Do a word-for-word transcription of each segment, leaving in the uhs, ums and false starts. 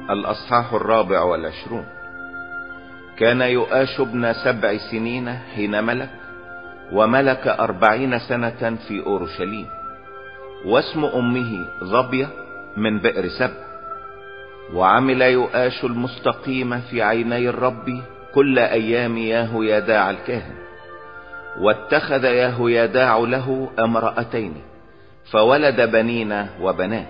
الأصحاح الرابع والعشرون. كان يؤاش ابن سبع سنين حين ملك، وملك أربعين سنة في أورشليم، واسم أمه ظبية من بئر سبع. وعمل يؤاش المستقيم في عيني الرب كل أيام يهويداع الكاهن، واتخذ يهويداع له امرأتين، فولد بنين وبنات.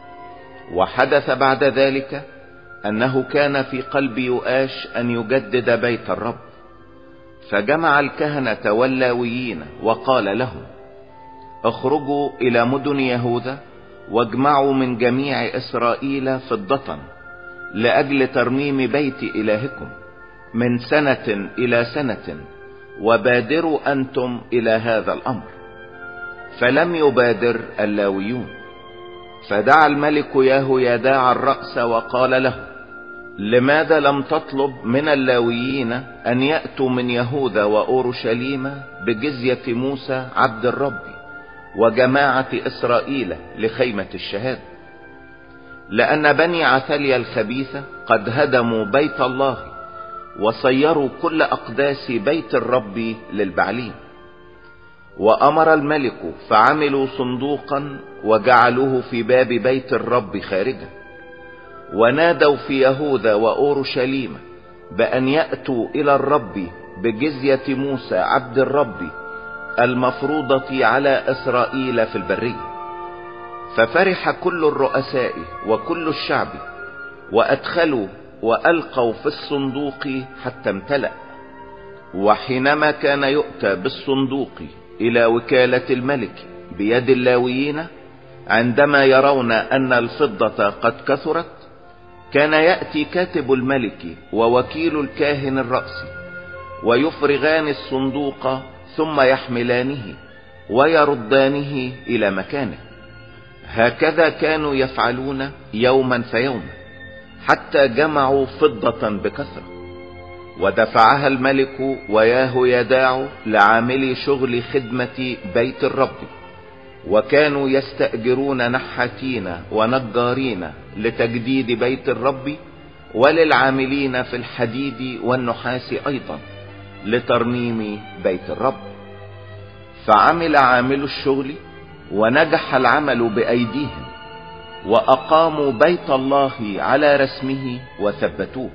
وحدث بعد ذلك أنه كان في قلب يؤاش أن يجدد بيت الرب، فجمع الكهنة واللاويين وقال لهم: اخرجوا إلى مدن يهوذا واجمعوا من جميع إسرائيل فضة لأجل ترميم بيت إلهكم من سنة إلى سنة، وبادروا أنتم إلى هذا الأمر. فلم يبادر اللاويون. فدعا الملك يهويداع الرأس وقال له: لماذا لم تطلب من اللاويين أن يأتوا من يهوذا وأورشليم بجزية موسى عبد الرب وجماعة إسرائيل لخيمة الشهادة؟ لأن بني عثاليا الخبيثة قد هدموا بيت الله وصيروا كل أقداس بيت الرب للبعليم. وأمر الملك فعملوا صندوقا وجعلوه في باب بيت الرب خارجا، ونادوا في يهوذا وأورشليم بأن يأتوا إلى الرب بجزية موسى عبد الرب المفروضة على إسرائيل في البرية. ففرح كل الرؤساء وكل الشعب، وأدخلوا وألقوا في الصندوق حتى امتلأ. وحينما كان يؤتى بالصندوق إلى وكالة الملك بيد اللاويين، عندما يرون أن الفضة قد كثرت، كان يأتي كاتب الملك ووكيل الكاهن الرأس ويفرغان الصندوق، ثم يحملانه ويردانه إلى مكانه. هكذا كانوا يفعلون يوما فيوما حتى جمعوا فضة بكثرة. ودفعها الملك ويهويداع لعاملي شغل خدمة بيت الرب، وكانوا يستأجرون نحاتين ونجارين لتجديد بيت الرب، وللعاملين في الحديد والنحاس أيضا لترميم بيت الرب. فعمل عامل الشغل ونجح العمل بأيديهم، وأقاموا بيت الله على رسمه وثبتوه.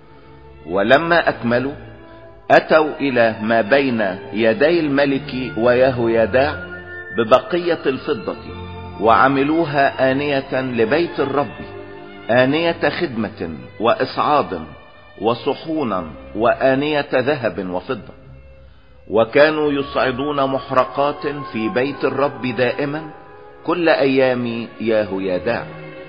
ولما أكملوا أتوا إلى ما بين يدي الملك ويهويداع ببقية الفضة، وعملوها آنية لبيت الرب، آنية خدمة وإصعاد وصحونا وآنية ذهب وفضة. وكانوا يصعدون محرقات في بيت الرب دائما كل أيام يهويداع.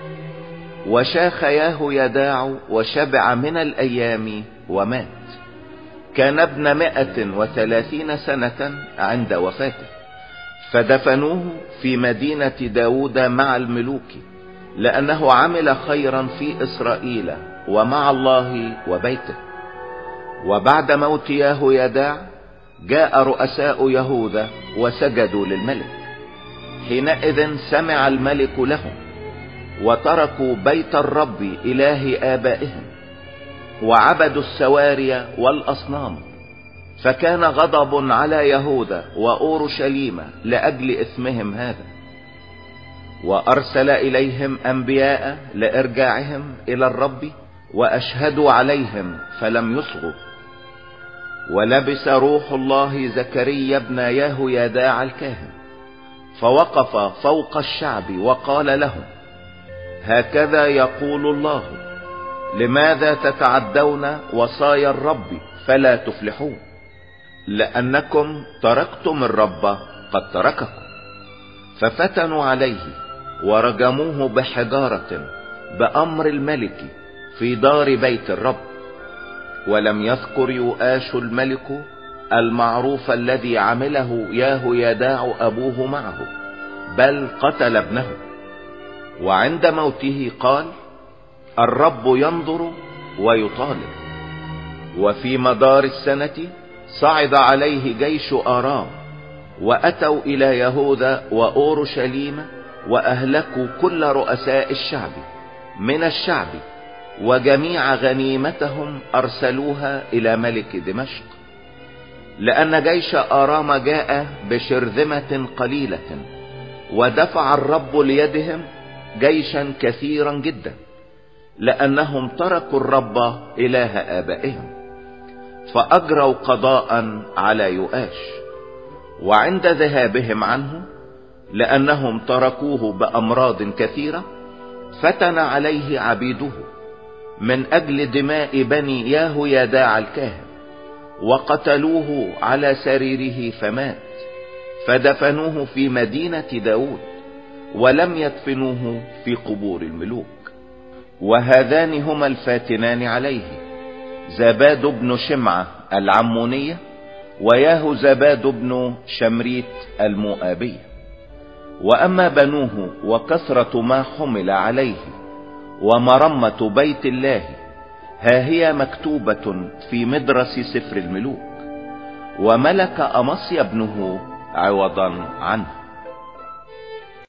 وشاخ يهويداع وشبع من الأيام ومات. كان ابن مائة وثلاثين سنة عند وفاته، فدفنوه في مدينة داود مع الملوك، لأنه عمل خيرا في إسرائيل ومع الله وبيته. وبعد موت يهويداع جاء رؤساء يهوذا وسجدوا للملك. حينئذ سمع الملك لهم، وتركوا بيت الرب إله آبائهم وعبدوا السواري والأصنام. فكان غضب على يهوذا وأورشليم لأجل إثمهم هذا، وأرسل إليهم أنبياء لإرجاعهم إلى الرب، وأشهدوا عليهم فلم يصغوا. ولبس روح الله زكريا ابن يهويداع الكاهن، فوقف فوق الشعب وقال لهم: هكذا يقول الله: لماذا تتعدون وصايا الرب فلا تفلحون؟ لأنكم تركتم الرب قد ترككم. ففتنوا عليه ورجموه بحجارة بأمر الملك في دار بيت الرب. ولم يذكر يؤاش الملك المعروف الذي عمله يهويداع أبوه معه، بل قتل ابنه. وعند موته قال: الرب ينظر ويطالب. وفي مدار السنة صعد عليه جيش آرام، وأتوا إلى يهوذا وأورشليم، وأهلكوا كل رؤساء الشعب من الشعب وجميع غنيمتهم ارسلوها الى ملك دمشق، لان جيش ارام جاء بشرذمة قليلة، ودفع الرب ليدهم جيشا كثيرا جدا، لانهم تركوا الرب اله ابائهم، فاجروا قضاء على يؤاش. وعند ذهابهم عنه، لانهم تركوه بامراض كثيرة، فتن عليه عبيده من اجل دماء بني يهويداع الكاهن، وقتلوه على سريره فمات، فدفنوه في مدينة داود، ولم يدفنوه في قبور الملوك. وهذان هما الفاتنان عليه، زباد بن شمعة العمونية، ويهوزباد بن شمريت المؤابية. واما بنوه وكثرة ما حمل عليه ومرمة بيت الله، ها هي مكتوبة في مدرس سفر الملوك، وملك أمصيا ابنه عوضا عنه.